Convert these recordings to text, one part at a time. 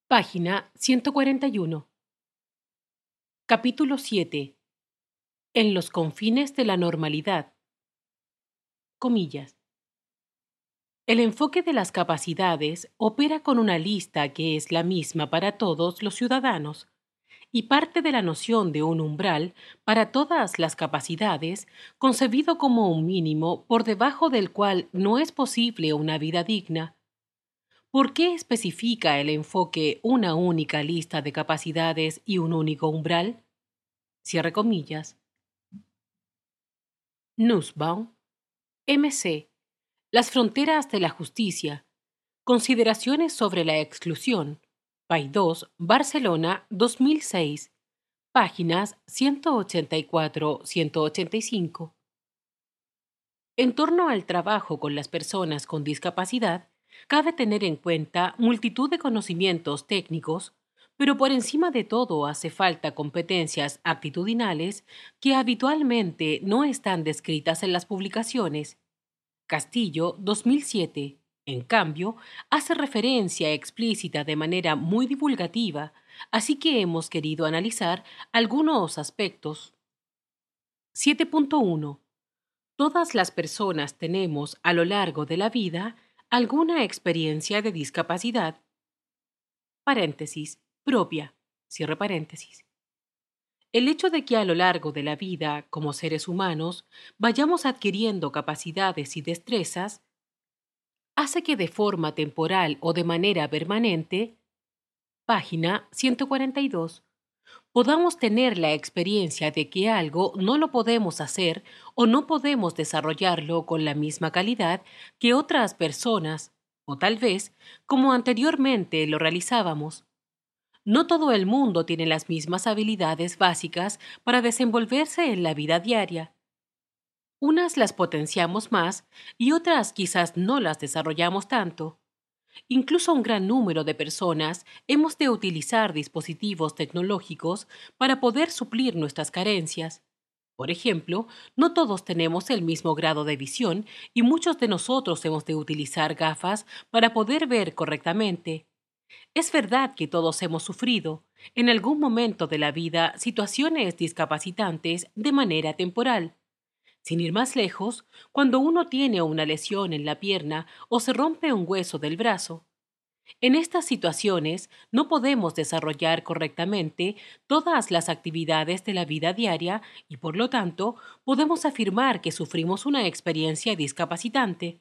Página 141. Capítulo 7. En los confines de la normalidad. Comillas. El enfoque de las capacidades opera con una lista que es la misma para todos los ciudadanos y parte de la noción de un umbral para todas las capacidades, concebido como un mínimo por debajo del cual no es posible una vida digna. ¿Por qué especifica el enfoque una única lista de capacidades y un único umbral? Cierre comillas. Nussbaum, M.C. Las fronteras de la justicia. Consideraciones sobre la exclusión. Paidós, Barcelona, 2006. Páginas 184-185. En torno al trabajo con las personas con discapacidad, cabe tener en cuenta multitud de conocimientos técnicos, pero por encima de todo hace falta competencias actitudinales que habitualmente no están descritas en las publicaciones. Castillo, 2007, en cambio, hace referencia explícita de manera muy divulgativa, así que hemos querido analizar algunos aspectos. 7.1. Todas las personas tenemos a lo largo de la vida alguna experiencia de discapacidad. Paréntesis, propia. Cierre paréntesis. El hecho de que a lo largo de la vida, como seres humanos, vayamos adquiriendo capacidades y destrezas, hace que de forma temporal o de manera permanente, página 142, podamos tener la experiencia de que algo no lo podemos hacer o no podemos desarrollarlo con la misma calidad que otras personas, o tal vez como anteriormente lo realizábamos. No todo el mundo tiene las mismas habilidades básicas para desenvolverse en la vida diaria. Unas las potenciamos más y otras quizás no las desarrollamos tanto. Incluso un gran número de personas hemos de utilizar dispositivos tecnológicos para poder suplir nuestras carencias. Por ejemplo, no todos tenemos el mismo grado de visión y muchos de nosotros hemos de utilizar gafas para poder ver correctamente. Es verdad que todos hemos sufrido, en algún momento de la vida, situaciones discapacitantes de manera temporal. Sin ir más lejos, cuando uno tiene una lesión en la pierna o se rompe un hueso del brazo. En estas situaciones no podemos desarrollar correctamente todas las actividades de la vida diaria y por lo tanto podemos afirmar que sufrimos una experiencia discapacitante.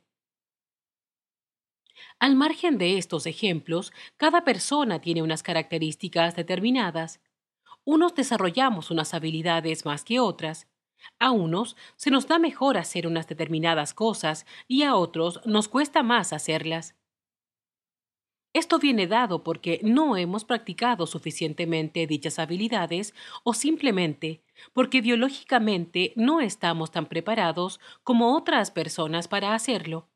Al margen de estos ejemplos, cada persona tiene unas características determinadas. Unos desarrollamos unas habilidades más que otras. A unos se nos da mejor hacer unas determinadas cosas y a otros nos cuesta más hacerlas. Esto viene dado porque no hemos practicado suficientemente dichas habilidades o simplemente porque biológicamente no estamos tan preparados como otras personas para hacerlo.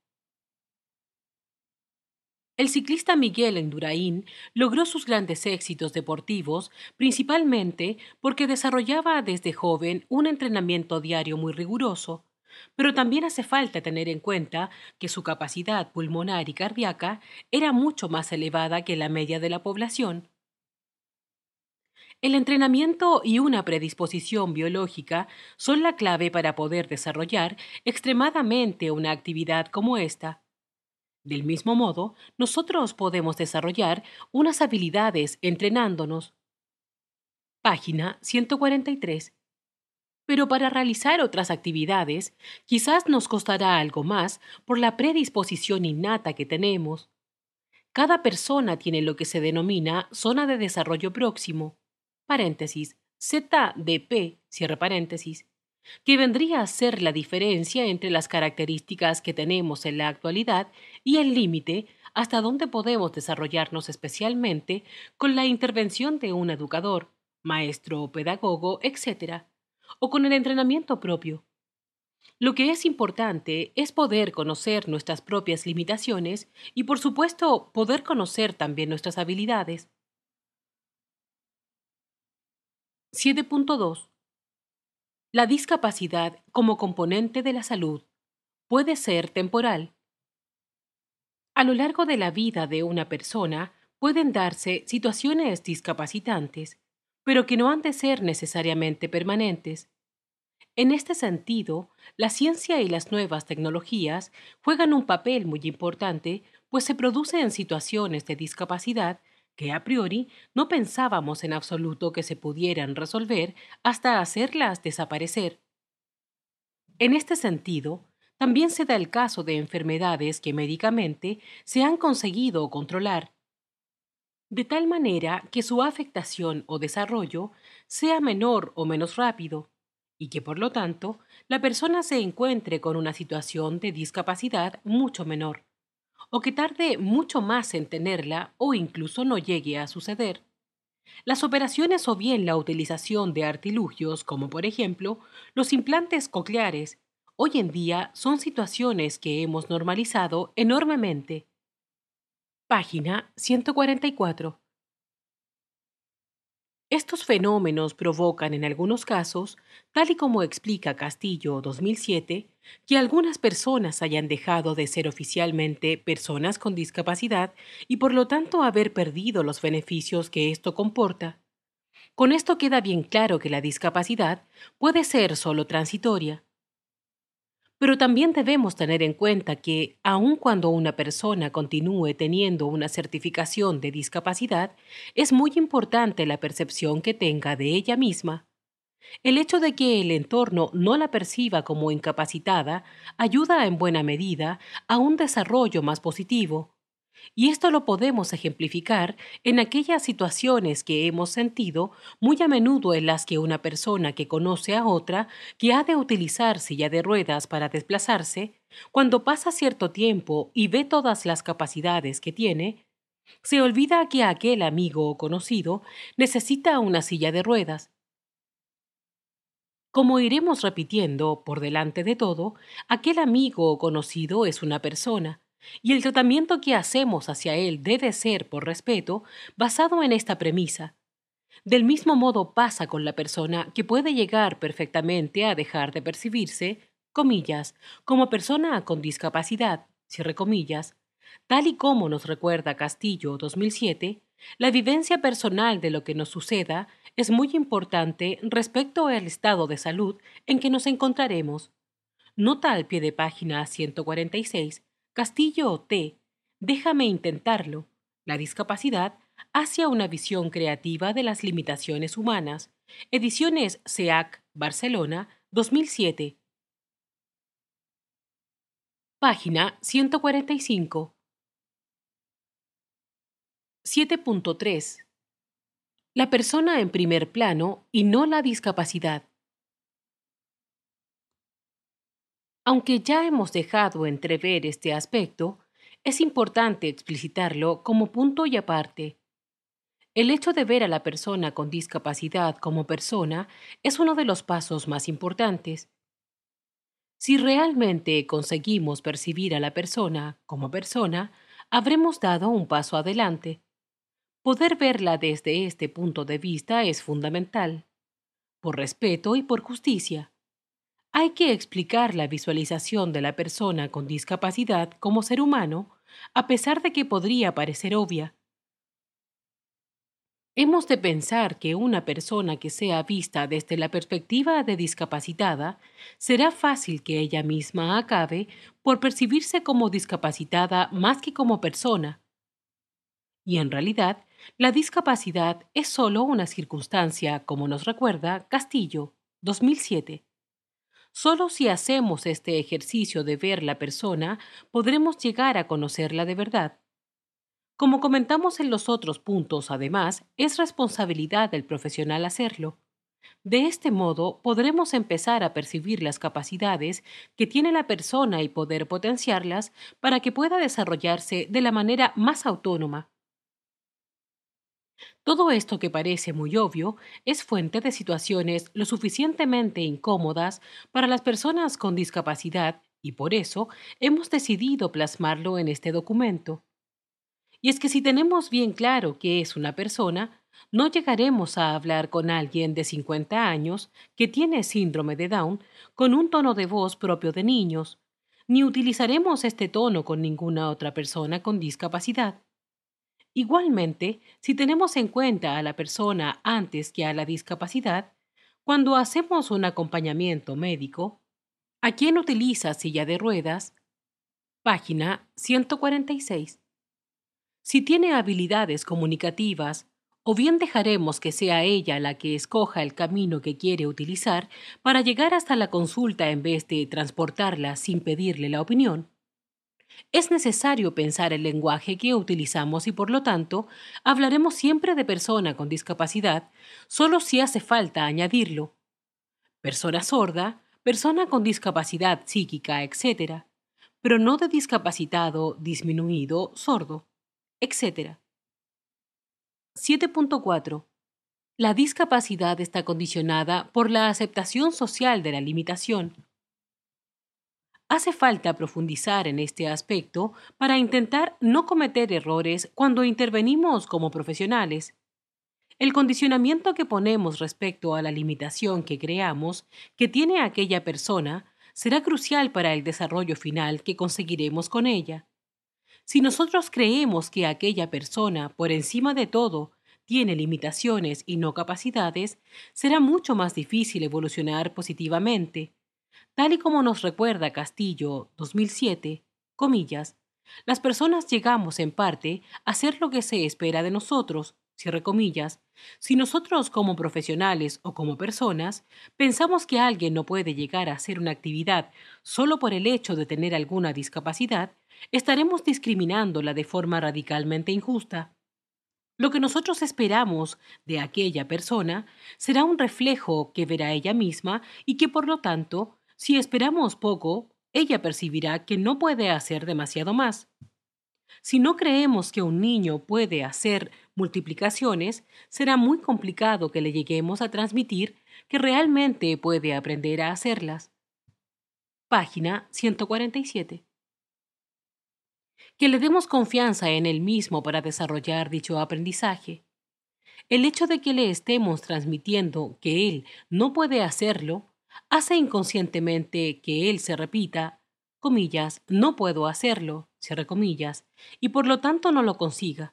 El ciclista Miguel Indurain logró sus grandes éxitos deportivos principalmente porque desarrollaba desde joven un entrenamiento diario muy riguroso, pero también hace falta tener en cuenta que su capacidad pulmonar y cardíaca era mucho más elevada que la media de la población. El entrenamiento y una predisposición biológica son la clave para poder desarrollar extremadamente una actividad como esta. Del mismo modo, nosotros podemos desarrollar unas habilidades entrenándonos. Página 143. Pero para realizar otras actividades, quizás nos costará algo más por la predisposición innata que tenemos. Cada persona tiene lo que se denomina zona de desarrollo próximo, paréntesis, ZDP, cierre paréntesis, que vendría a ser la diferencia entre las características que tenemos en la actualidad y el límite hasta donde podemos desarrollarnos especialmente con la intervención de un educador, maestro o pedagogo, etc., o con el entrenamiento propio. Lo que es importante es poder conocer nuestras propias limitaciones y, por supuesto, poder conocer también nuestras habilidades. 7.2. La discapacidad como componente de la salud puede ser temporal. A lo largo de la vida de una persona Pueden darse situaciones discapacitantes, pero que no han de ser necesariamente permanentes. En este sentido, la ciencia y las nuevas tecnologías juegan un papel muy importante, pues se producen situaciones de discapacidad que a priori no pensábamos en absoluto que se pudieran resolver hasta hacerlas desaparecer. En este sentido, también se da el caso de enfermedades que médicamente se han conseguido controlar, de tal manera que su afectación o desarrollo sea menor o menos rápido, y que por lo tanto la persona se encuentre con una situación de discapacidad mucho menor, o que tarde mucho más en tenerla o incluso no llegue a suceder. Las operaciones o bien la utilización de artilugios como por ejemplo los implantes cocleares, hoy en día son situaciones que hemos normalizado enormemente. Página 144. Estos fenómenos provocan en algunos casos, tal y como explica Castillo 2007, que algunas personas hayan dejado de ser oficialmente personas con discapacidad y por lo tanto haber perdido los beneficios que esto comporta. Con esto queda bien claro que la discapacidad puede ser solo transitoria. Pero también debemos tener en cuenta que, aun cuando una persona continúe teniendo una certificación de discapacidad, es muy importante la percepción que tenga de ella misma. El hecho de que el entorno no la perciba como incapacitada ayuda en buena medida a un desarrollo más positivo. Y esto lo podemos ejemplificar en aquellas situaciones que hemos sentido muy a menudo en las que una persona que conoce a otra que ha de utilizar silla de ruedas para desplazarse, cuando pasa cierto tiempo y ve todas las capacidades que tiene, se olvida que aquel amigo o conocido necesita una silla de ruedas. Como iremos repitiendo, por delante de todo, aquel amigo o conocido es una persona, y el tratamiento que hacemos hacia él debe ser, por respeto, basado en esta premisa. Del mismo modo pasa con la persona que puede llegar perfectamente a dejar de percibirse, comillas, como persona con discapacidad, cierre comillas, tal y como nos recuerda Castillo 2007, la vivencia personal de lo que nos suceda es muy importante respecto al estado de salud en que nos encontraremos. Nota al pie de página 146, Castillo T. Déjame intentarlo. La discapacidad hacia una visión creativa de las limitaciones humanas. Ediciones SEAC, Barcelona, 2007. Página 145. 7.3. La persona en primer plano y no la discapacidad. Aunque ya hemos dejado entrever este aspecto, es importante explicitarlo como punto y aparte. El hecho de ver a la persona con discapacidad como persona es uno de los pasos más importantes. Si realmente conseguimos percibir a la persona, habremos dado un paso adelante. Poder verla desde este punto de vista es fundamental, por respeto y por justicia. Hay que explicar la visualización de la persona con discapacidad como ser humano, a pesar de que podría parecer obvia. Hemos de pensar que una persona que sea vista desde la perspectiva de discapacitada, será fácil que ella misma acabe por percibirse como discapacitada más que como persona. Y en realidad, la discapacidad es solo una circunstancia, como nos recuerda Castillo, 2007. Solo si hacemos este ejercicio de ver la persona, podremos llegar a conocerla de verdad. Como comentamos en los otros puntos, además, es responsabilidad del profesional hacerlo. De este modo, podremos empezar a percibir las capacidades que tiene la persona y poder potenciarlas para que pueda desarrollarse de la manera más autónoma. Todo esto que parece muy obvio es fuente de situaciones lo suficientemente incómodas para las personas con discapacidad y por eso hemos decidido plasmarlo en este documento. Y es que si tenemos bien claro qué es una persona, no llegaremos a hablar con alguien de 50 años que tiene síndrome de Down con un tono de voz propio de niños, ni utilizaremos este tono con ninguna otra persona con discapacidad. Igualmente, si tenemos en cuenta a la persona antes que a la discapacidad, cuando hacemos un acompañamiento médico, ¿a quién utiliza silla de ruedas? Página 146. Si tiene habilidades comunicativas, o bien dejaremos que sea ella la que escoja el camino que quiere utilizar para llegar hasta la consulta en vez de transportarla sin pedirle la opinión. Es necesario pensar el lenguaje que utilizamos y por lo tanto hablaremos siempre de persona con discapacidad, solo si hace falta añadirlo. Persona sorda, persona con discapacidad psíquica, etc., pero no de discapacitado, disminuido, sordo, etc. 7.4. La discapacidad está condicionada por la aceptación social de la limitación. Hace falta profundizar en este aspecto para intentar no cometer errores cuando intervenimos como profesionales. El condicionamiento que ponemos respecto a la limitación que creamos que tiene aquella persona será crucial para el desarrollo final que conseguiremos con ella. Si nosotros creemos que aquella persona, por encima de todo, tiene limitaciones y no capacidades, será mucho más difícil evolucionar positivamente. Tal y como nos recuerda Castillo, 2007, comillas, las personas llegamos en parte a hacer lo que se espera de nosotros, cierre comillas, si nosotros como profesionales o como personas pensamos que alguien no puede llegar a hacer una actividad solo por el hecho de tener alguna discapacidad, estaremos discriminándola de forma radicalmente injusta. Lo que nosotros esperamos de aquella persona será un reflejo que verá ella misma y que por lo tanto, si esperamos poco, ella percibirá que no puede hacer demasiado más. Si no creemos que un niño puede hacer multiplicaciones, será muy complicado que le lleguemos a transmitir que realmente puede aprender a hacerlas. Página 147. Que le demos confianza en él mismo para desarrollar dicho aprendizaje. El hecho de que le estemos transmitiendo que él no puede hacerlo hace inconscientemente que él se repita, comillas, no puedo hacerlo, cierre comillas, y por lo tanto no lo consiga.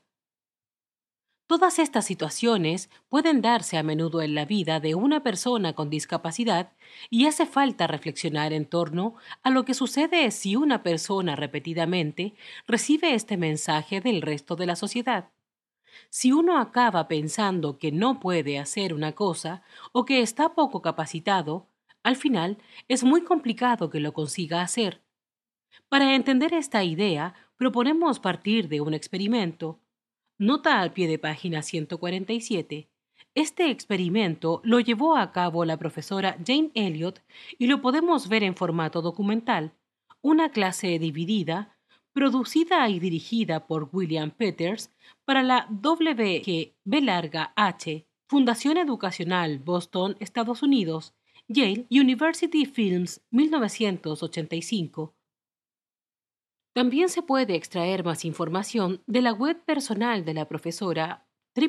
Todas estas situaciones pueden darse a menudo en la vida de una persona con discapacidad y hace falta reflexionar en torno a lo que sucede si una persona repetidamente recibe este mensaje del resto de la sociedad. Si uno acaba pensando que no puede hacer una cosa o que está poco capacitado, al final es muy complicado que lo consiga hacer. Para entender esta idea, proponemos partir de un experimento. Nota al pie de página 147. Este experimento lo llevó a cabo la profesora Jane Elliott y lo podemos ver en formato documental, una clase dividida, producida y dirigida por William Peters para la WGB Fundación Educacional Boston, Estados Unidos, Yale University Films 1985. También se puede extraer más información de la web personal de la profesora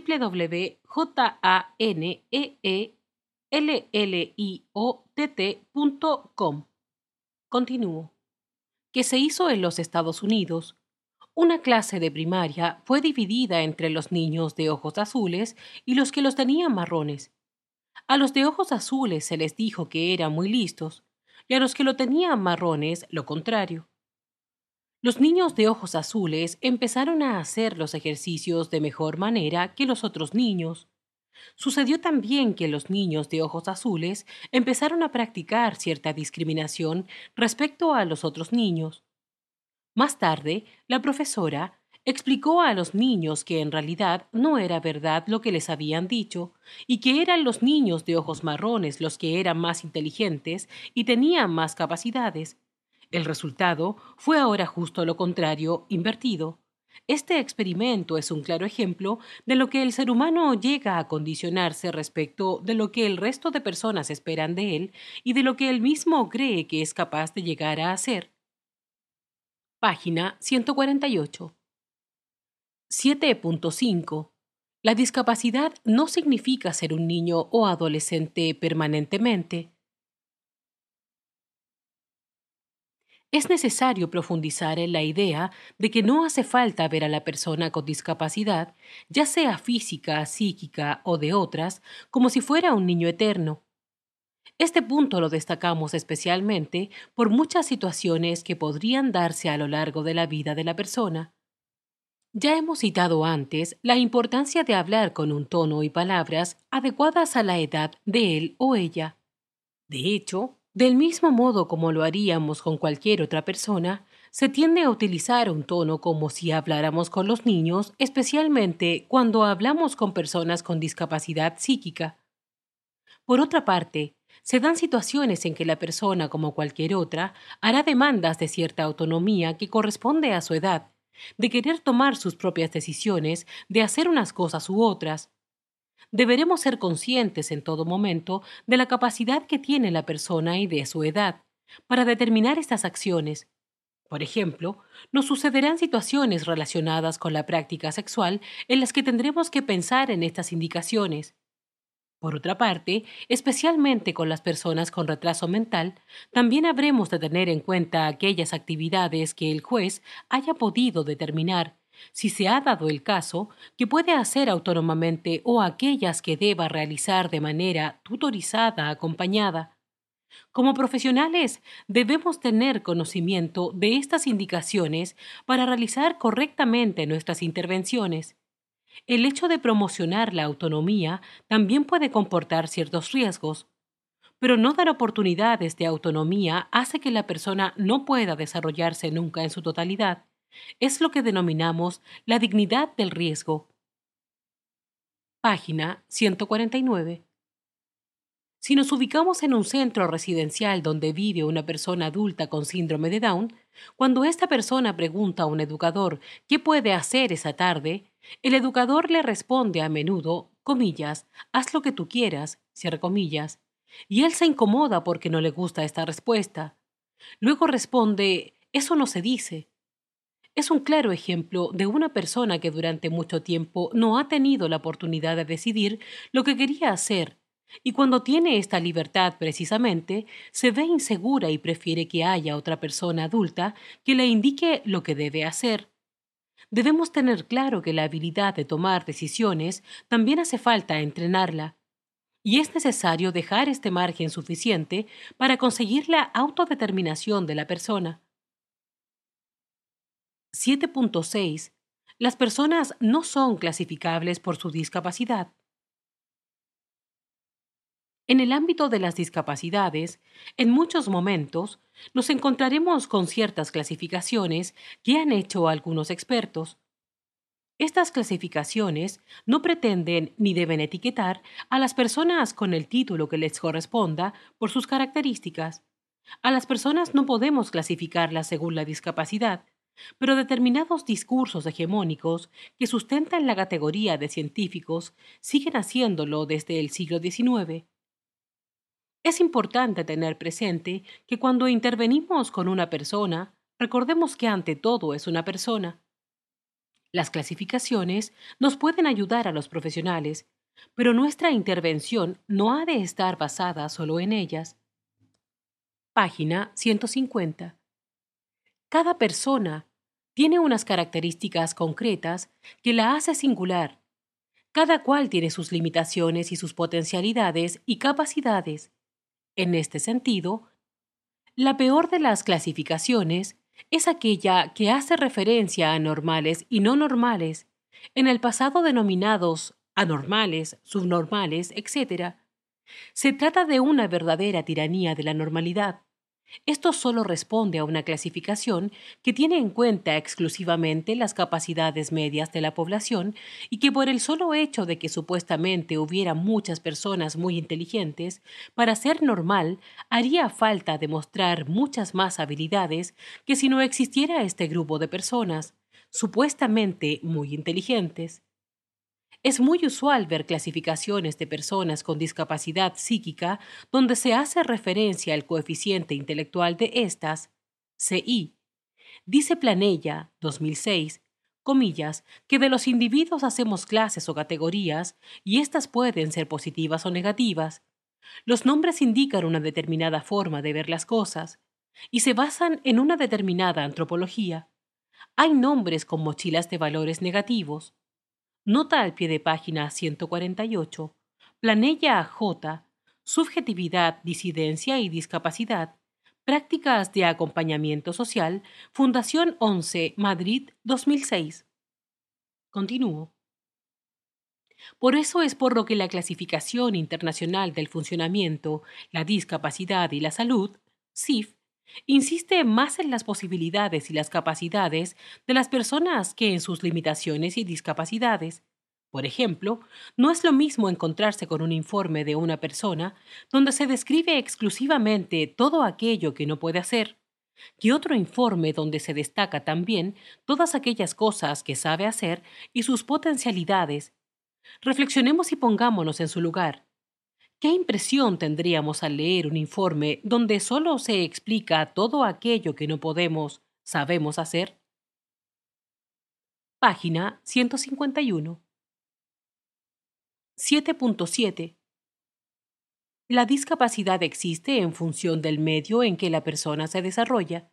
www.janeelliott.com. Continúo. Que se hizo en los Estados Unidos. Una clase de primaria fue dividida entre los niños de ojos azules y los que los tenían marrones. A los de ojos azules se les dijo que eran muy listos, y a los que lo tenían marrones lo contrario. Los niños de ojos azules empezaron a hacer los ejercicios de mejor manera que los otros niños. Sucedió también que los niños de ojos azules empezaron a practicar cierta discriminación respecto a los otros niños. Más tarde, la profesora explicó a los niños que en realidad no era verdad lo que les habían dicho y que eran los niños de ojos marrones los que eran más inteligentes y tenían más capacidades. El resultado fue ahora justo lo contrario, invertido. Este experimento es un claro ejemplo de lo que el ser humano llega a condicionarse respecto de lo que el resto de personas esperan de él y de lo que él mismo cree que es capaz de llegar a hacer. Página 148. 7.5. La discapacidad no significa ser un niño o adolescente permanentemente. Es necesario profundizar en la idea de que no hace falta ver a la persona con discapacidad, ya sea física, psíquica o de otras, como si fuera un niño eterno. Este punto lo destacamos especialmente por muchas situaciones que podrían darse a lo largo de la vida de la persona. Ya hemos citado antes la importancia de hablar con un tono y palabras adecuadas a la edad de él o ella. De hecho, del mismo modo como lo haríamos con cualquier otra persona, se tiende a utilizar un tono como si habláramos con los niños, especialmente cuando hablamos con personas con discapacidad psíquica. Por otra parte, se dan situaciones en que la persona, como cualquier otra, hará demandas de cierta autonomía que corresponde a su edad, de querer tomar sus propias decisiones, de hacer unas cosas u otras. Deberemos ser conscientes en todo momento de la capacidad que tiene la persona y de su edad para determinar estas acciones. Por ejemplo, nos sucederán situaciones relacionadas con la práctica sexual en las que tendremos que pensar en estas indicaciones. Por otra parte, especialmente con las personas con retraso mental, también habremos de tener en cuenta aquellas actividades que el juez haya podido determinar, si se ha dado el caso, que puede hacer autónomamente o aquellas que deba realizar de manera tutorizada acompañada. Como profesionales, debemos tener conocimiento de estas indicaciones para realizar correctamente nuestras intervenciones. El hecho de promocionar la autonomía también puede comportar ciertos riesgos, pero no dar oportunidades de autonomía hace que la persona no pueda desarrollarse nunca en su totalidad. Es lo que denominamos la dignidad del riesgo. Página 149. Si nos ubicamos en un centro residencial donde vive una persona adulta con síndrome de Down, cuando esta persona pregunta a un educador qué puede hacer esa tarde, el educador le responde a menudo, comillas, haz lo que tú quieras, cierre comillas, y él se incomoda porque no le gusta esta respuesta. Luego responde, eso no se dice. Es un claro ejemplo de una persona que durante mucho tiempo no ha tenido la oportunidad de decidir lo que quería hacer, y cuando tiene esta libertad precisamente, se ve insegura y prefiere que haya otra persona adulta que le indique lo que debe hacer. Debemos tener claro que la habilidad de tomar decisiones también hace falta entrenarla, y es necesario dejar este margen suficiente para conseguir la autodeterminación de la persona. 7.6. Las personas no son clasificables por su discapacidad. En el ámbito de las discapacidades, en muchos momentos nos encontraremos con ciertas clasificaciones que han hecho algunos expertos. Estas clasificaciones no pretenden ni deben etiquetar a las personas con el título que les corresponda por sus características. A las personas no podemos clasificarlas según la discapacidad, pero determinados discursos hegemónicos que sustentan la categoría de científicos siguen haciéndolo desde el siglo XIX. Es importante tener presente que cuando intervenimos con una persona, recordemos que ante todo es una persona. Las clasificaciones nos pueden ayudar a los profesionales, pero nuestra intervención no ha de estar basada solo en ellas. Página 150. Cada persona tiene unas características concretas que la hace singular. Cada cual tiene sus limitaciones y sus potencialidades y capacidades. En este sentido, la peor de las clasificaciones es aquella que hace referencia a normales y no normales, en el pasado denominados anormales, subnormales, etc. Se trata de una verdadera tiranía de la normalidad. Esto solo responde a una clasificación que tiene en cuenta exclusivamente las capacidades medias de la población y que por el solo hecho de que supuestamente hubiera muchas personas muy inteligentes, para ser normal haría falta demostrar muchas más habilidades que si no existiera este grupo de personas, supuestamente muy inteligentes. Es muy usual ver clasificaciones de personas con discapacidad psíquica donde se hace referencia al coeficiente intelectual de estas, CI. Dice Planella, 2006, comillas, que de los individuos hacemos clases o categorías y estas pueden ser positivas o negativas. Los nombres indican una determinada forma de ver las cosas. y se basan en una determinada antropología. Hay nombres con mochilas de valores negativos. Nota al pie de página 148. Planella J. Subjetividad, disidencia y discapacidad. Prácticas de acompañamiento social. Fundación 11, Madrid, 2006. Continúo. Por eso es por lo que la Clasificación Internacional del Funcionamiento, la Discapacidad y la Salud, CIF, insiste más en las posibilidades y las capacidades de las personas que en sus limitaciones y discapacidades. Por ejemplo, no es lo mismo encontrarse con un informe de una persona donde se describe exclusivamente todo aquello que no puede hacer, que otro informe donde se destaca también todas aquellas cosas que sabe hacer y sus potencialidades. Reflexionemos y pongámonos en su lugar. ¿Qué impresión tendríamos al leer un informe donde solo se explica todo aquello que no sabemos hacer? Página 151. 7.7. La discapacidad existe en función del medio en que la persona se desarrolla.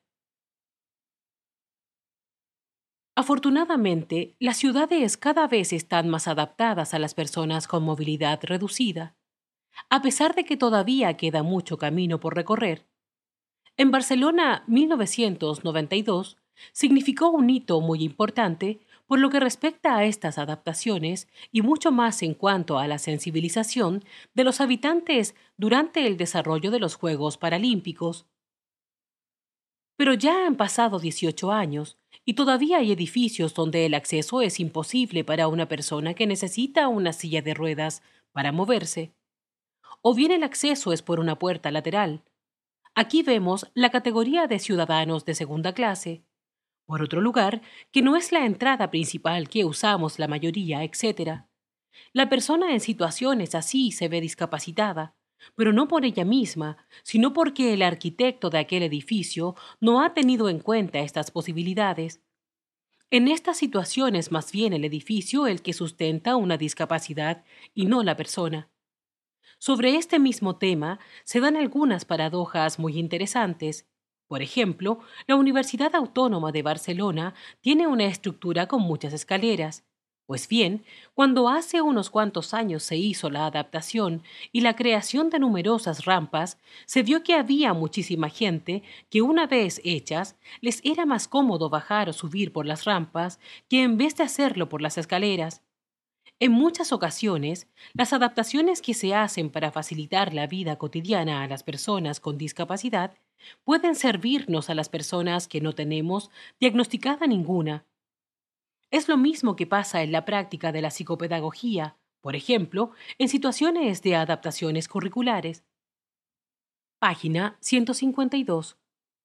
Afortunadamente, las ciudades cada vez están más adaptadas a las personas con movilidad reducida, a pesar de que todavía queda mucho camino por recorrer. En Barcelona, 1992 significó un hito muy importante por lo que respecta a estas adaptaciones y mucho más en cuanto a la sensibilización de los habitantes durante el desarrollo de los Juegos Paralímpicos. Pero ya han pasado 18 años y todavía hay edificios donde el acceso es imposible para una persona que necesita una silla de ruedas para moverse. O bien el acceso es por una puerta lateral. Aquí vemos la categoría de ciudadanos de segunda clase. Por otro lugar, que no es la entrada principal que usamos la mayoría, etc. La persona en situaciones así se ve discapacitada, pero no por ella misma, sino porque el arquitecto de aquel edificio no ha tenido en cuenta estas posibilidades. En estas situaciones más bien el edificio el que sustenta una discapacidad y no la persona. Sobre este mismo tema se dan algunas paradojas muy interesantes. Por ejemplo, la Universidad Autónoma de Barcelona tiene una estructura con muchas escaleras. Pues bien, cuando hace unos cuantos años se hizo la adaptación y la creación de numerosas rampas, se vio que había muchísima gente que una vez hechas les era más cómodo bajar o subir por las rampas que en vez de hacerlo por las escaleras. En muchas ocasiones, las adaptaciones que se hacen para facilitar la vida cotidiana a las personas con discapacidad pueden servirnos a las personas que no tenemos diagnosticada ninguna. Es lo mismo que pasa en la práctica de la psicopedagogía, por ejemplo, en situaciones de adaptaciones curriculares. Página 152.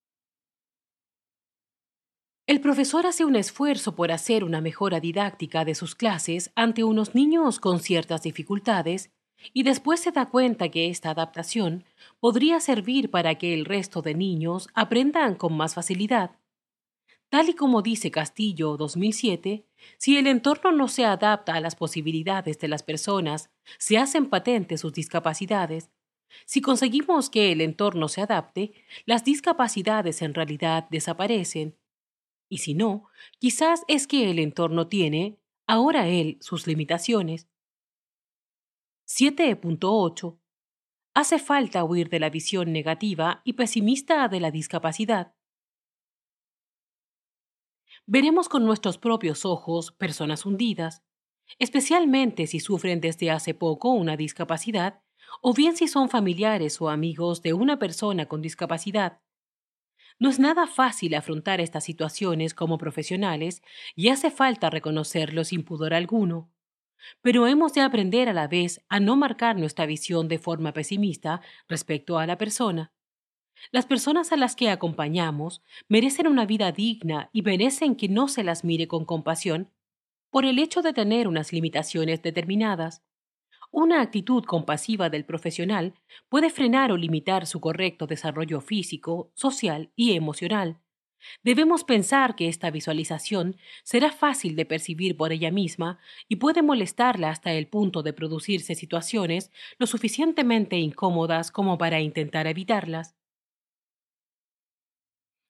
El profesor hace un esfuerzo por hacer una mejora didáctica de sus clases ante unos niños con ciertas dificultades y después se da cuenta que esta adaptación podría servir para que el resto de niños aprendan con más facilidad. Tal y como dice Castillo 2007, si el entorno no se adapta a las posibilidades de las personas, se hacen patentes sus discapacidades. Si conseguimos que el entorno se adapte, las discapacidades en realidad desaparecen. Y si no, quizás es que el entorno tiene, ahora él, sus limitaciones. 7.8. Hace falta huir de la visión negativa y pesimista de la discapacidad. Veremos con nuestros propios ojos personas hundidas, especialmente si sufren desde hace poco una discapacidad o bien si son familiares o amigos de una persona con discapacidad. No es nada fácil afrontar estas situaciones como profesionales y hace falta reconocerlo sin pudor alguno. Pero hemos de aprender a la vez a no marcar nuestra visión de forma pesimista respecto a la persona. Las personas a las que acompañamos merecen una vida digna y merecen que no se las mire con compasión por el hecho de tener unas limitaciones determinadas. Una actitud compasiva del profesional puede frenar o limitar su correcto desarrollo físico, social y emocional. Debemos pensar que esta visualización será fácil de percibir por ella misma y puede molestarla hasta el punto de producirse situaciones lo suficientemente incómodas como para intentar evitarlas.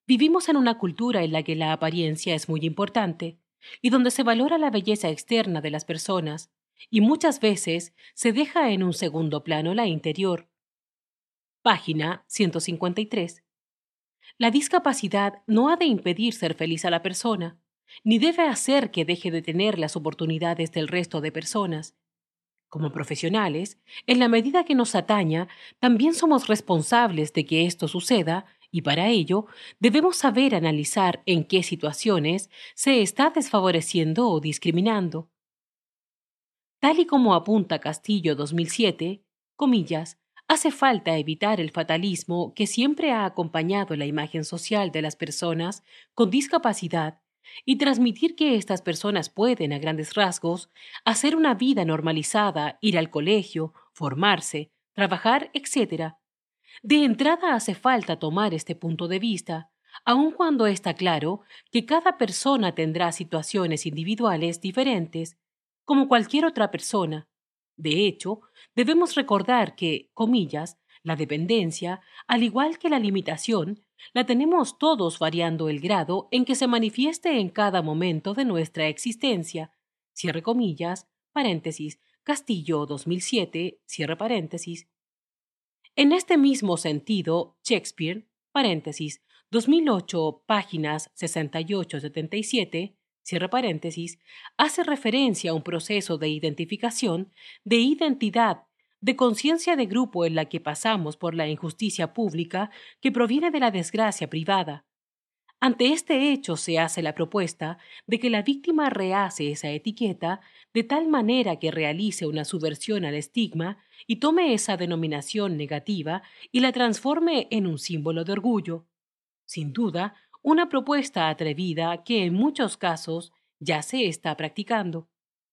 Vivimos en una cultura en la que la apariencia es muy importante y donde se valora la belleza externa de las personas y muchas veces se deja en un segundo plano la interior. Página 153. La discapacidad no ha de impedir ser feliz a la persona, ni debe hacer que deje de tener las oportunidades del resto de personas. Como profesionales, en la medida que nos ataña, también somos responsables de que esto suceda y para ello debemos saber analizar en qué situaciones se está desfavoreciendo o discriminando. Tal y como apunta Castillo 2007, comillas, hace falta evitar el fatalismo que siempre ha acompañado la imagen social de las personas con discapacidad y transmitir que estas personas pueden, a grandes rasgos, hacer una vida normalizada, ir al colegio, formarse, trabajar, etc. De entrada hace falta tomar este punto de vista, aun cuando está claro que cada persona tendrá situaciones individuales diferentes, como cualquier otra persona. De hecho, debemos recordar que, comillas, la dependencia, al igual que la limitación, la tenemos todos variando el grado en que se manifieste en cada momento de nuestra existencia. Cierre comillas, paréntesis, Castillo 2007, cierre paréntesis. En este mismo sentido, Shakespeare, paréntesis, 2008, páginas 68-77, cierre paréntesis, hace referencia a un proceso de identificación, de identidad, de conciencia de grupo en la que pasamos por la injusticia pública que proviene de la desgracia privada. Ante este hecho se hace la propuesta de que la víctima rehace esa etiqueta de tal manera que realice una subversión al estigma y tome esa denominación negativa y la transforme en un símbolo de orgullo. Sin duda, una propuesta atrevida que en muchos casos ya se está practicando.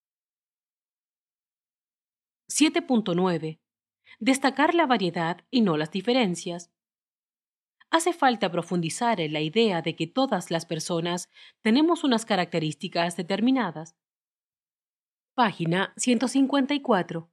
7.9. Destacar la variedad y no las diferencias. Hace falta profundizar en la idea de que todas las personas tenemos unas características determinadas. Página 154.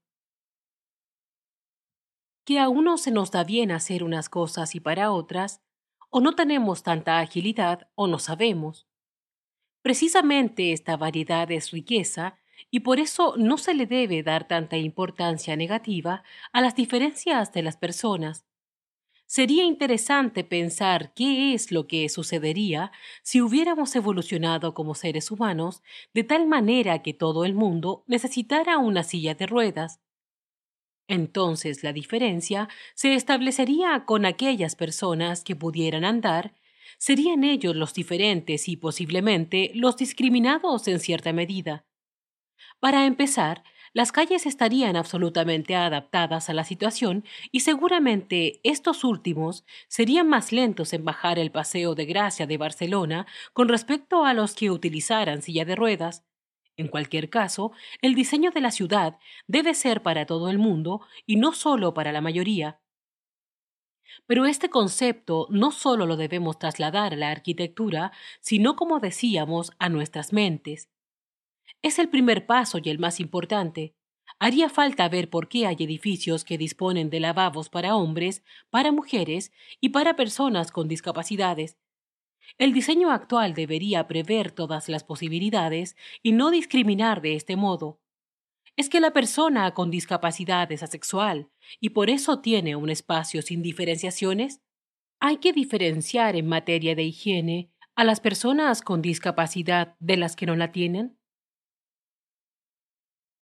Que a unos se nos da bien hacer unas cosas y para otras, o no tenemos tanta agilidad o no sabemos. Precisamente esta variedad es riqueza y por eso no se le debe dar tanta importancia negativa a las diferencias de las personas. Sería interesante pensar qué es lo que sucedería si hubiéramos evolucionado como seres humanos de tal manera que todo el mundo necesitara una silla de ruedas. Entonces la diferencia se establecería con aquellas personas que pudieran andar, serían ellos los diferentes y posiblemente los discriminados en cierta medida. Para empezar, las calles estarían absolutamente adaptadas a la situación y seguramente estos últimos serían más lentos en bajar el Paseo de Gracia de Barcelona con respecto a los que utilizaran silla de ruedas. En cualquier caso, el diseño de la ciudad debe ser para todo el mundo y no solo para la mayoría. Pero este concepto no solo lo debemos trasladar a la arquitectura, sino, como decíamos, a nuestras mentes. Es el primer paso y el más importante. Haría falta ver por qué hay edificios que disponen de lavabos para hombres, para mujeres y para personas con discapacidades. El diseño actual debería prever todas las posibilidades y no discriminar de este modo. Es que la persona con discapacidad es asexual y por eso tiene un espacio sin diferenciaciones. Hay que diferenciar en materia de higiene a las personas con discapacidad de las que no la tienen.